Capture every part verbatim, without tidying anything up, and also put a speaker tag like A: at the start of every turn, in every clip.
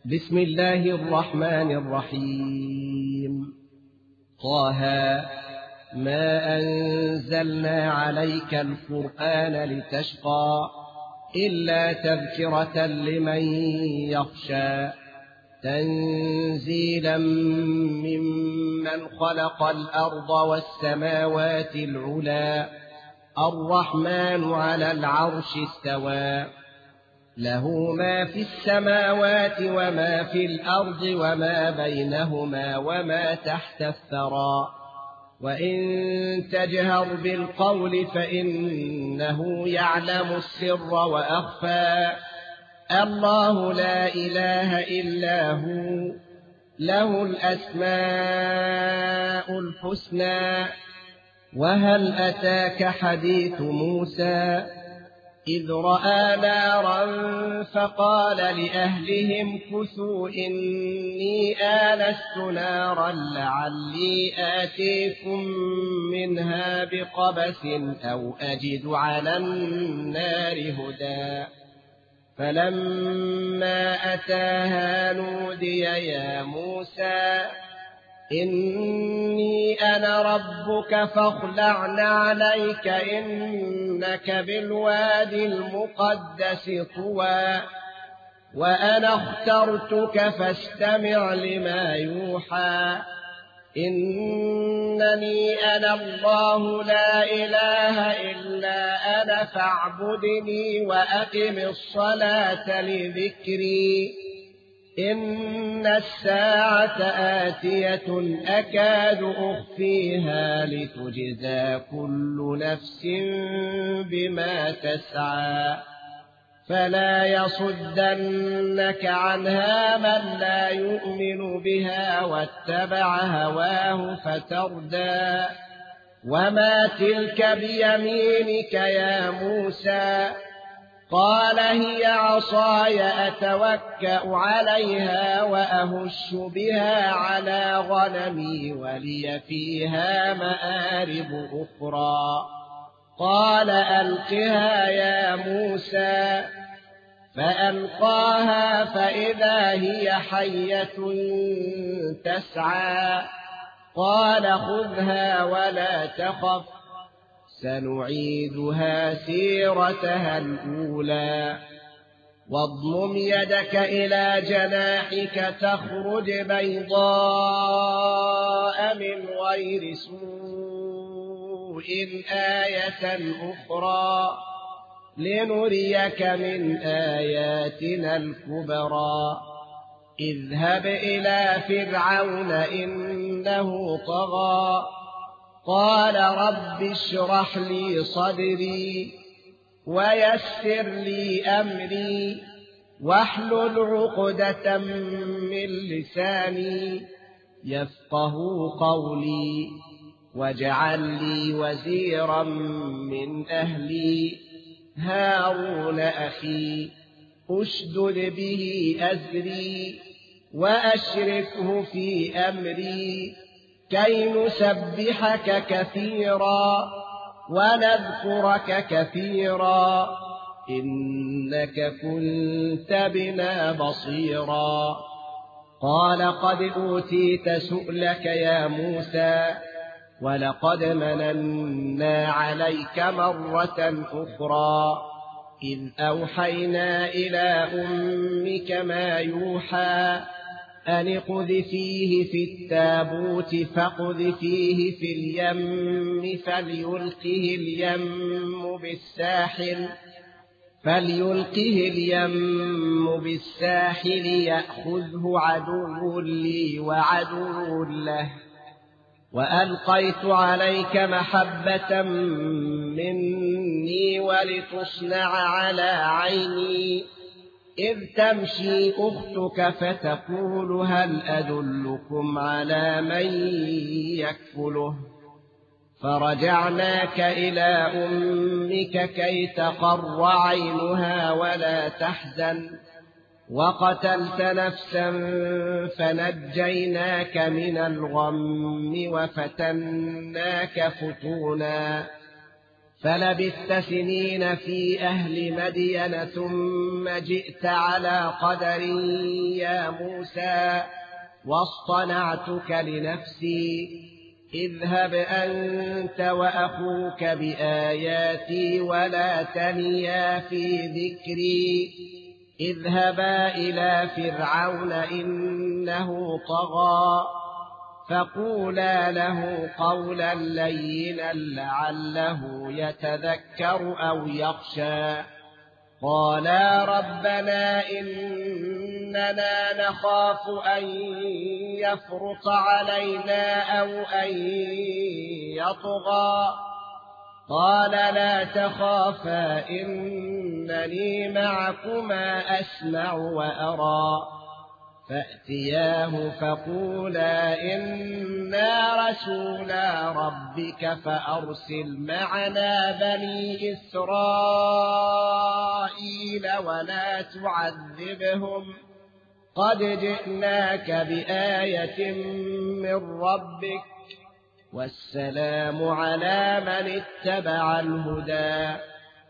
A: بسم الله الرحمن الرحيم. طه ما أنزلنا عليك القرآن لتشقى إلا تذكرة لمن يخشى تنزيلا ممن خلق الأرض والسماوات العلى الرحمن على العرش استوى له ما في السماوات وما في الأرض وما بينهما وما تحت الثرى وإن تجهر بالقول فإنه يعلم السر وأخفى الله لا إله إلا هو له الأسماء الحسنى. وهل أتاك حديث موسى إذ رأى نارا فقال لأهلهم كثوا إني آنست نارا لعلي آتيكم منها بقبس أو أجد على النار هدى فلما أتاها نودي يا موسى إني أنا ربك فاخلع عليك إنك بالوادي المقدس طوى وأنا اخترتك فاستمع لما يوحى إنني أنا الله لا إله إلا أنا فاعبدني وأقم الصلاة لذكري إن الساعة آتية أكاد أخفيها لتجزى كل نفس بما تسعى فلا يصدنك عنها من لا يؤمن بها واتبع هواه فتردى وما تلك بيمينك يا موسى قال هي عصاي أتوكأ عليها وأهش بها على غنمي ولي فيها مآرب أخرى قال ألقها يا موسى فألقاها فإذا هي حية تسعى قال خذها ولا تخف سنعيدها سيرتها الأولى واضمم يدك إلى جناحك تخرج بيضاء من غير سوء آية أخرى لنريك من آياتنا الكبرى اذهب إلى فرعون إنه طغى قال رب اشرح لي صدري ويسر لي أمري واحلل عقدة من لساني يفقه قولي واجعل لي وزيرا من أهلي هارون أخي أشدد به أزري وأشركه في أمري كي نسبحك كثيرا ونذكرك كثيرا إنك كنت بنا بصيرا قال قد أوتيت سؤلك يا موسى ولقد مننا عليك مرة أخرى إذ أوحينا إلى أمك ما يوحى أن اقذفيه في التابوت فاقذفيه في اليم فليلقه اليم بالساحل فليلقه اليم بالساحل يأخذه عدو لي وعدو له وألقيت عليك محبة مني ولتصنع على عيني إذ تمشي أختك فتقول هل أدلكم على من يكفله فرجعناك إلى أمك كي تقر عينها ولا تحزن وقتلت نفسا فنجيناك من الغم وفتناك فتونا فلبثت سنين في أهل مدين ثم جئت على قدر يا موسى واصطنعتك لنفسي اذهب أنت وأخوك بآياتي ولا تنيا في ذكري اذهبا إلى فرعون إنه طغى فقولا له قولا لينا لعله يتذكر أو يخشى قالا ربنا إننا نخاف أن يفرط علينا أو أن يطغى قال لا تخافا إنني معكما أسمع وأرى فأتياه فقولا إنا رسولا ربك فأرسل معنا بني إسرائيل ولا تعذبهم قد جئناك بآية من ربك والسلام على من اتبع الهدى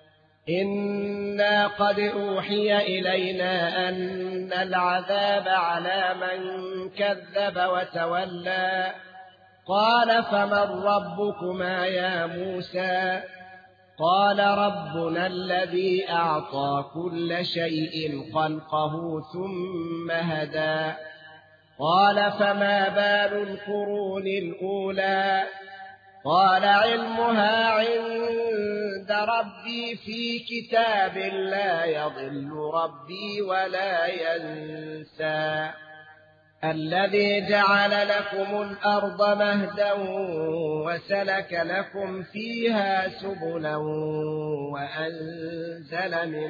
A: إنا قد أوحي إلينا أن العذاب على من كذب وتولى قال فمن ربكما يا موسى قال ربنا الذي أعطى كل شيء خلقه ثم هدى قال فما بال القرون الأولى قال علمها عند ربي في كتاب لا يضل ربي ولا ينسى الذي جعل لكم الأرض مهدا وسلك لكم فيها سبلا وأنزل من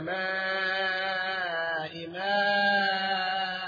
A: السماء ماء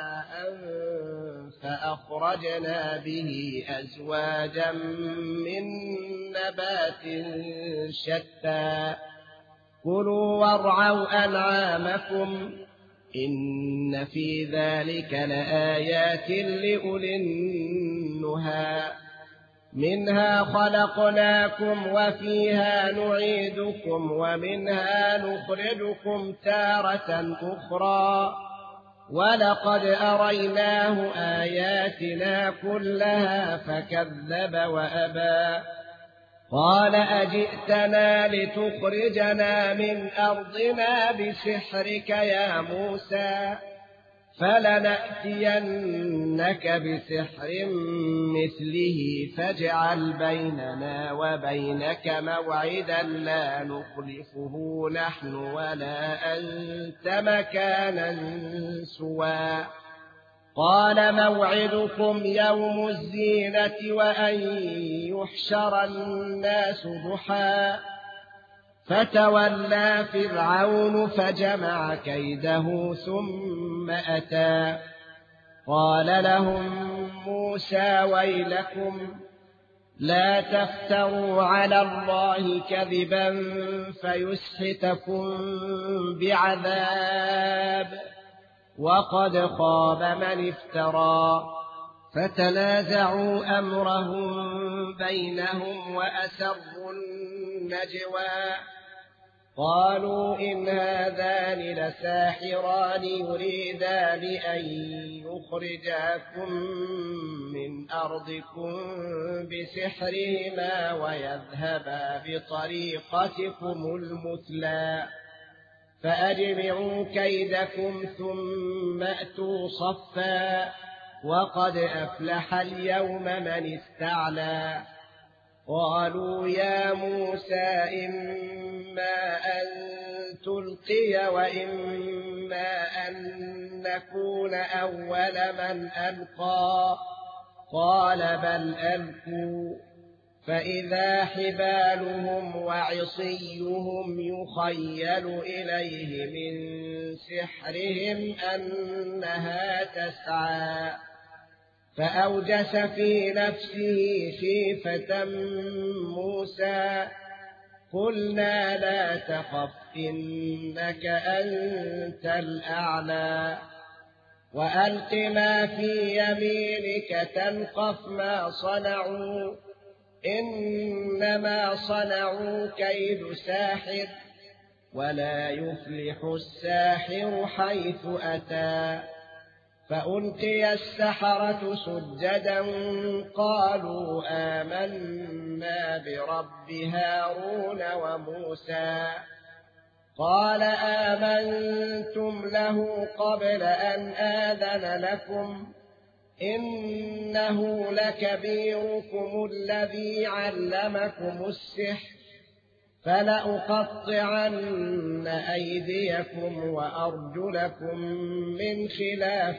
A: فأخرجنا به أزواجا من نبات شتى كلوا وارعوا أنعامكم إن في ذلك لآيات لأولي النهى منها خلقناكم وفيها نعيدكم ومنها نخرجكم تارة أخرى ولقد أريناه آياتنا كلها فكذب وأبى قال أجئتنا لتخرجنا من أرضنا بسحرك يا موسى فلنأتينك بسحر مثله فاجعل بيننا وبينك موعدا لا نخلفه نحن ولا أنت مكانا سوى قال موعدكم يوم الزينة وأن يحشر الناس ضحى فتولى فرعون فجمع كيده ثم أتى قال لهم موسى ويلكم لا تفتروا على الله كذبا فيسحتكم بعذاب وقد خاب من افترى فتنازعوا أمرهم بينهم وأسروا النجوى قالوا إن هذان لساحران يريدان أن يخرجاكم من أرضكم بسحرهما ويذهبا بطريقتكم المثلى فأجمعوا كيدكم ثم أتوا صفا وقد أفلح اليوم من استعلى قالوا يا موسى إما أن تلقي وإما أن نكون أول من ألقى قال بل ألقوا فإذا حبالهم وعصيهم يخيل إليه من سحرهم أنها تسعى فأوجس في نفسه خيفة موسى قلنا لا تخف إنك أنت الأعلى وألق ما في يمينك تلقف ما صنعوا إنما صنعوا كيد ساحر ولا يفلح الساحر حيث أتى. فألقي السحرة سجدا قالوا آمنا برب هارون وموسى. قال آمنتم له قبل أن آذن لكم إنه لكبيركم الذي علمكم السحر فلأقطعن أيديكم وأرجلكم من خلاف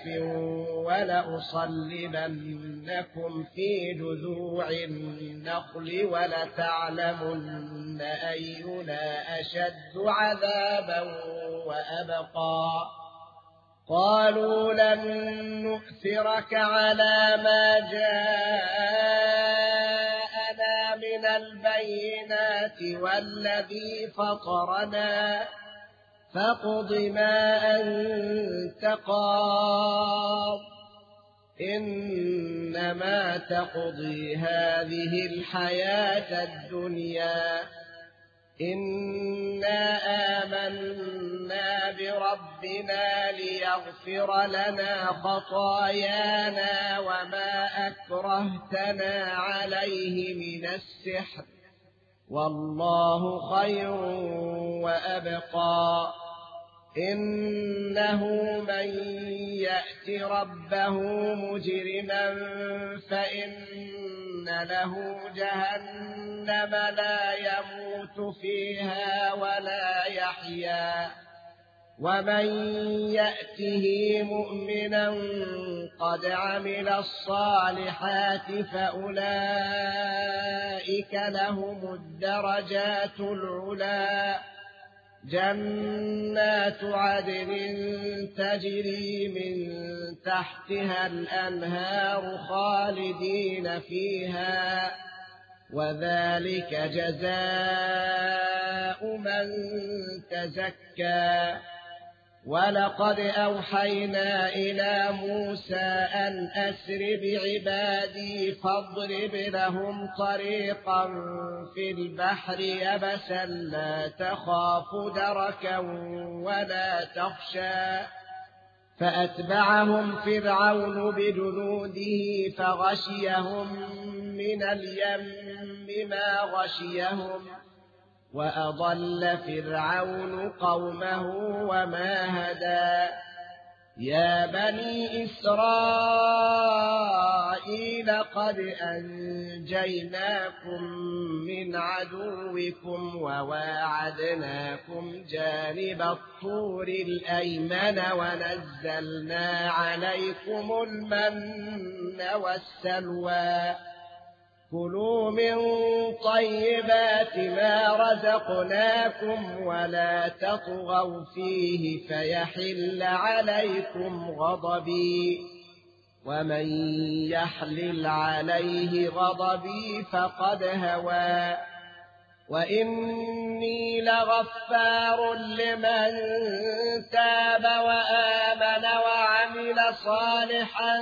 A: ولأصلبنكم في جذوع النخل ولتعلمن أينا أشد عذابا وأبقى. قالوا لن نؤثرك على ما جاءنا من البينات والذي فطرنا فاقض ما أنت قاض إنما تقضي هذه الحياة الدنيا. إنا آمنا بربنا ليغفر لنا خطايانا وما أكرهتنا عليه من السحر والله خير وأبقى. إنه من يأت ربه مجرما فإن له جهنم لا يموت فيها ولا يحيا ومن يأته مؤمنا قد عمل الصالحات فأولئك لهم الدرجات العلى جنات عدن تجري من تحتها الأنهار خالدين فيها وذلك جزاء من تزكى. ولقد أوحينا إلى موسى أن أسر بعبادي فاضرب لهم طريقا في البحر يبسا لا تخاف دركا ولا تخشى. فأتبعهم فرعون بجنوده فغشيهم من اليم ما غشيهم وأضل فرعون قومه وما هدى. يا بني إسرائيل قد أنجيناكم من عدوكم وواعدناكم جانب الطور الأيمن ونزلنا عليكم المن والسلوى. كلوا من طيبات ما رزقناكم ولا تطغوا فيه فيحل عليكم غضبي ومن يحلل عليه غضبي فقد هوى. وإني لغفار لمن تاب وآمن وعمل صالحا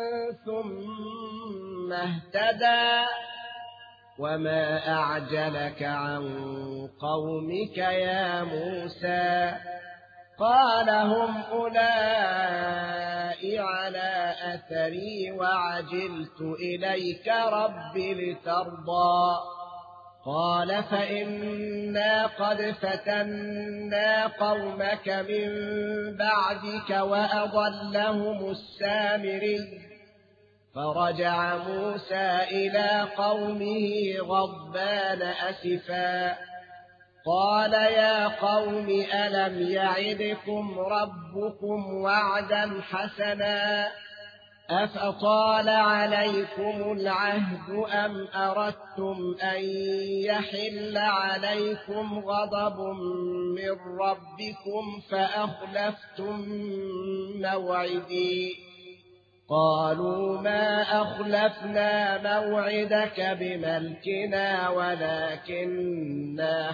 A: ثم اهتدى. وما أعجلك عن قومك يا موسى؟ قال هم أولئك على أثري وعجلت إليك رب لترضى. قال فإنا قد فتنا قومك من بعدك وأضلهم السامري. فرجع موسى إلى قومه غضبان أسفا قال يا قوم ألم يعدكم ربكم وعدا حسنا أفطال عليكم العهد أم أردتم أن يحل عليكم غضب من ربكم فأخلفتم موعدي. قالوا ما أخلفنا موعدك بملكنا ولكننا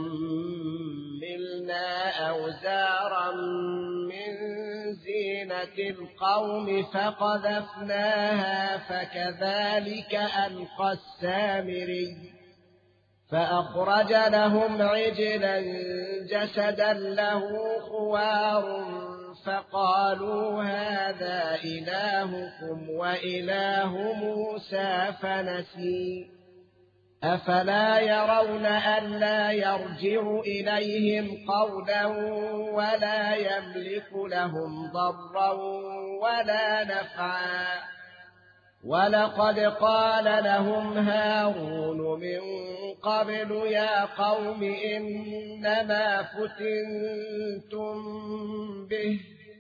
A: حملنا أوزارا من زينة القوم فقذفناها فكذلك ألقى السامري فأخرج لهم عجلا جسدا له خوار فقالوا هذا إلهكم وإله موسى فنسي أفلا يرون ألا يرجع إليهم قولا ولا يملك لهم ضرا ولا نفعا ولقد قال لهم هارون من قبل يا قوم إنما فتنتم به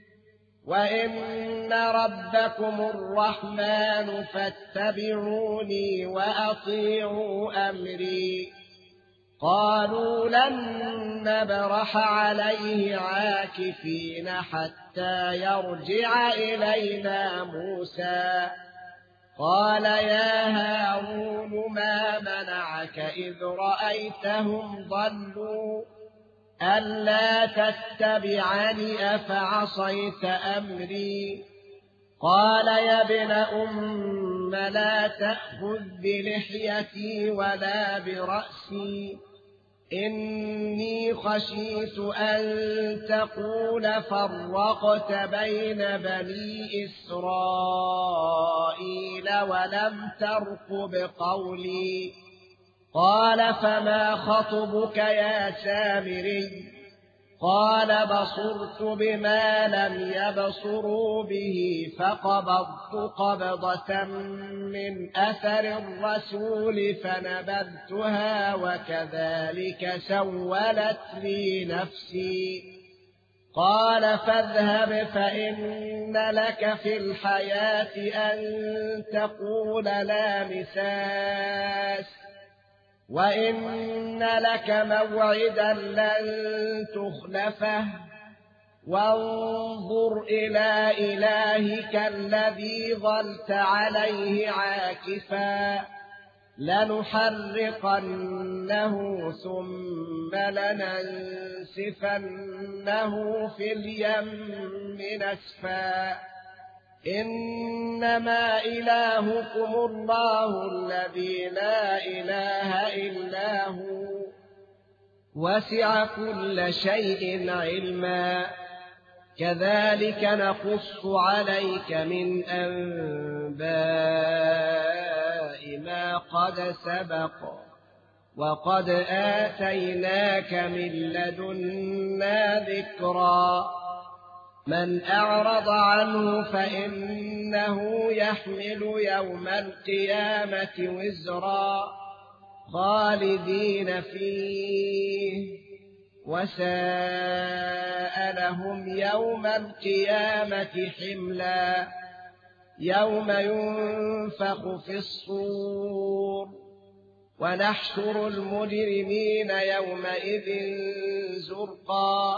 A: وإن ربكم الرحمن فاتبعوني وأطيعوا أمري قالوا لن نبرح عليه عاكفين حتى يرجع إلينا موسى قال يا هارون ما منعك إذ رأيتهم ضلوا ألا تتبعني أفعصيت أمري قال يا ابن أم لا تأخذ بلحيتي ولا برأسي إني خشيت أن تقول فرقت بين بني إسرائيل ولم ترقب قولي قال فما خطبك يا سامري قال بصرت بما لم يبصروا به فقبضت قبضة من أثر الرسول فنبذتها وكذلك سولت لي نفسي قال فاذهب فإن لك في الحياة أن تقول لا مساس وإن لك موعدا لن تخلفه وانظر إلى إلهك الذي ظلت عليه عاكفا لنحرقنه ثم لننسفنه في اليم نسفا إنما إلهكم الله الذي لا إله إلا هو وسع كل شيء علما كذلك نقص عليك من أنباء ما قد سبق وقد آتيناك من لدنا ذكرا من أعرض عنه فإنه يحمل يوم القيامة وزرا خالدين فيه وساء لهم يوم القيامة حملا يوم ينفخ في الصور ونحشر المجرمين يومئذ زرقا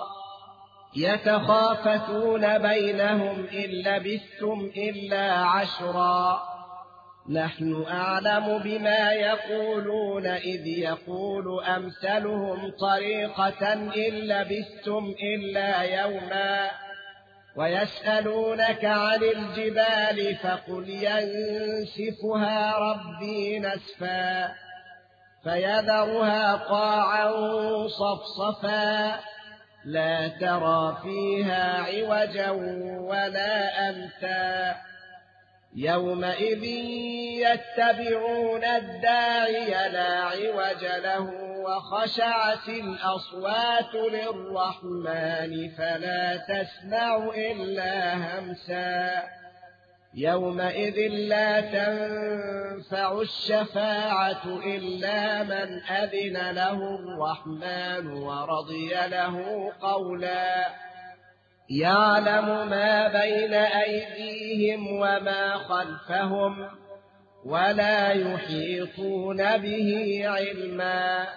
A: يتخافتون بينهم إن لبثتم إلا عشرا نحن أعلم بما يقولون إذ يقول أمثلهم طريقة إن لبثتم إلا يوما ويسألونك عن الجبال فقل ينسفها ربي نسفا فيذرها قاعا صفصفا لا ترى فيها عوجا ولا أمتا يومئذ يتبعون الداعي لا عوج له وخشعت الأصوات للرحمن فلا تسمع إلا همسا يومئذ لا تنفع الشفاعة إلا من أذن له الرحمن ورضي له قولا يعلم ما بين أيديهم وما خلفهم ولا يحيطون به علما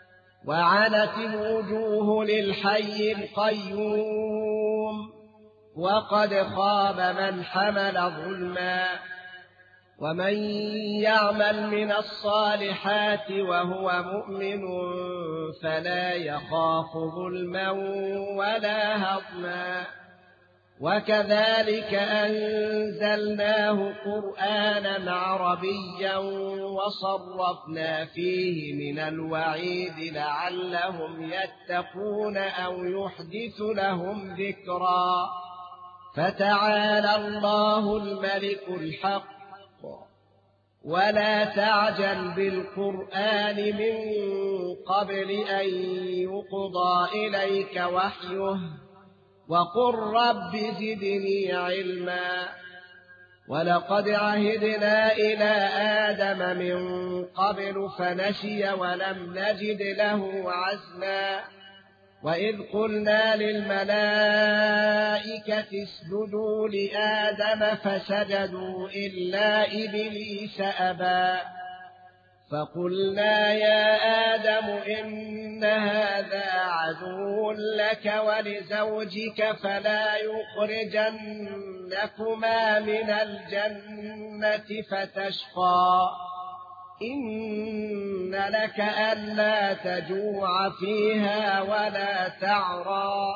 A: وعنت الوجوه للحي القيوم وقد خاب من حمل ظلما. ومن يعمل من الصالحات وهو مؤمن فلا يخاف ظلما ولا هضما. وكذلك أنزلناه قرآنا عربيا وصرفنا فيه من الوعيد لعلهم يتقون أو يحدث لهم ذكرا. فتعالى الله الملك الحق ولا تعجل بالقرآن من قبل أن يقضى إليك وحيه وقل رب زدني علما. ولقد عهدنا إلى آدم من قبل فنسي ولم نجد له عزما. وإذ قلنا للملائكة اسجدوا لآدم فسجدوا إلا إبليس أبى. فقلنا يا آدم إن هذا عدو لك ولزوجك فلا يخرجنكما من الجنة فتشقى. إن لك ألا تجوع فيها ولا تعرى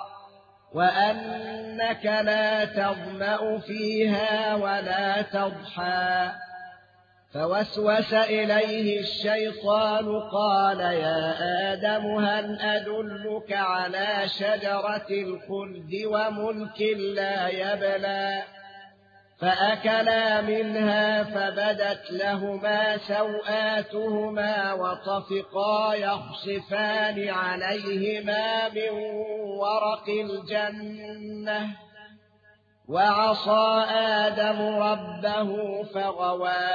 A: وأنك لا تظمأ فيها ولا تضحى. فوسوس إليه الشيطان قال يا آدم هل أدلك على شجرة الخلد وملك لا يبلى. فأكلا منها فبدت لهما سوآتهما وطفقا يخصفان عليهما من ورق الجنة. وعصى آدم ربه فغوى.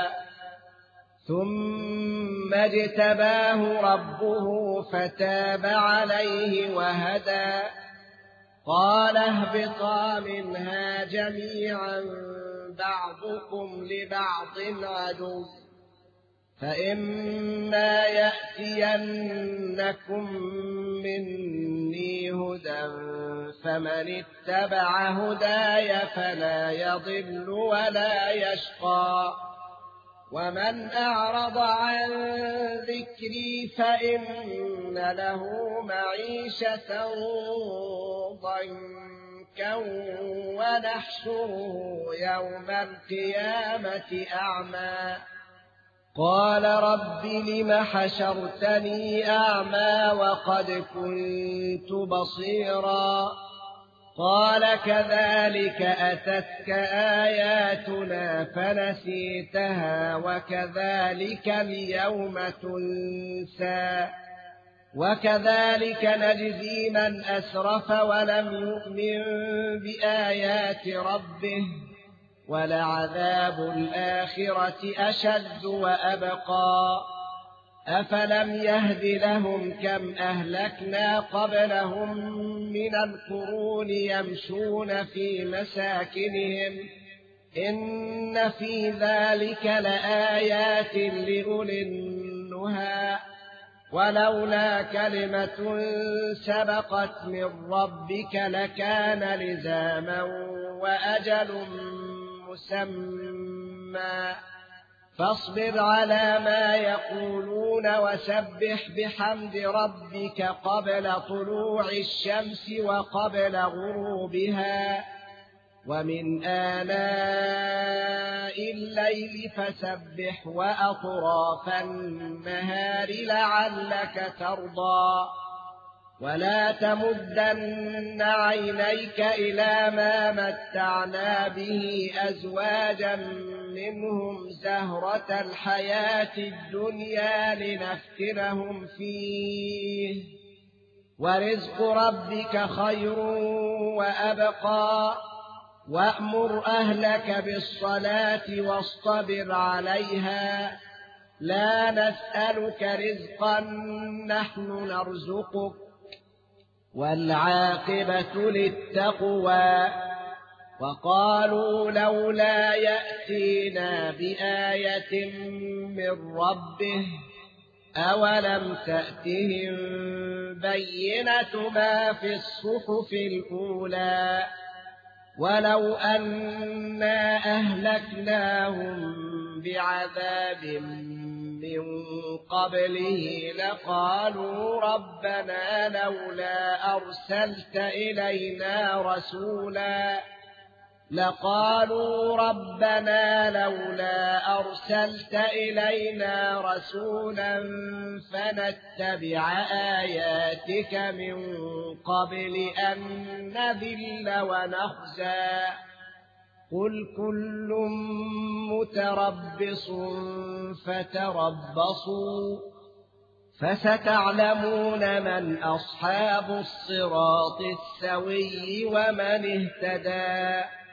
A: ثم اجتباه ربه فتاب عليه وهدى. قال اهبطا منها جميعا بعضكم لبعض عدو. فإما يأتينكم مني هدى فمن اتبع هداي فلا يضل ولا يشقى. ومن أعرض عن ذكري فإن له معيشة ضنكا ونحشره يوم القيامة أعمى. قال رب لم حشرتني أعمى وقد كنت بصيرا. قال كذلك أتتك آياتنا فنسيتها وكذلك اليوم تنسى. وكذلك نجزي من أسرف ولم يؤمن بآيات ربه ولعذاب الآخرة أشد وأبقى. أفلم يهد لهم كم أهلكنا قبلهم من القرون يمشون في مساكنهم إن في ذلك لآيات لأولي النهى. ولولا كلمة سبقت من ربك لكان لزاما وأجل مسمى. فاصبر على ما يقولون وسبح بحمد ربك قبل طلوع الشمس وقبل غروبها ومن آناء الليل فسبح وأطراف النهار لعلك ترضى. ولا تمدن عينيك إلى ما متعنا به أزواجا منهم زهرة الحياة الدنيا لنفتنهم فيه ورزق ربك خير وأبقى. وأمر أهلك بالصلاة واصطبر عليها لا نسألك رزقا نحن نرزقك والعاقبة للتقوى. وقالوا لولا يأتينا بآية من ربه أولم تأتهم بينة ما في الصحف الأولى. ولو أنا أهلكناهم بعذاب من قبله لقالوا ربنا لولا أرسلت إلينا رسولا لقالوا ربنا لولا أرسلت إلينا رسولا فنتبع آياتك من قبل أن نذل ونخزى قل كل متربص فتربصوا فستعلمون من أصحاب الصراط السوي ومن اهتدى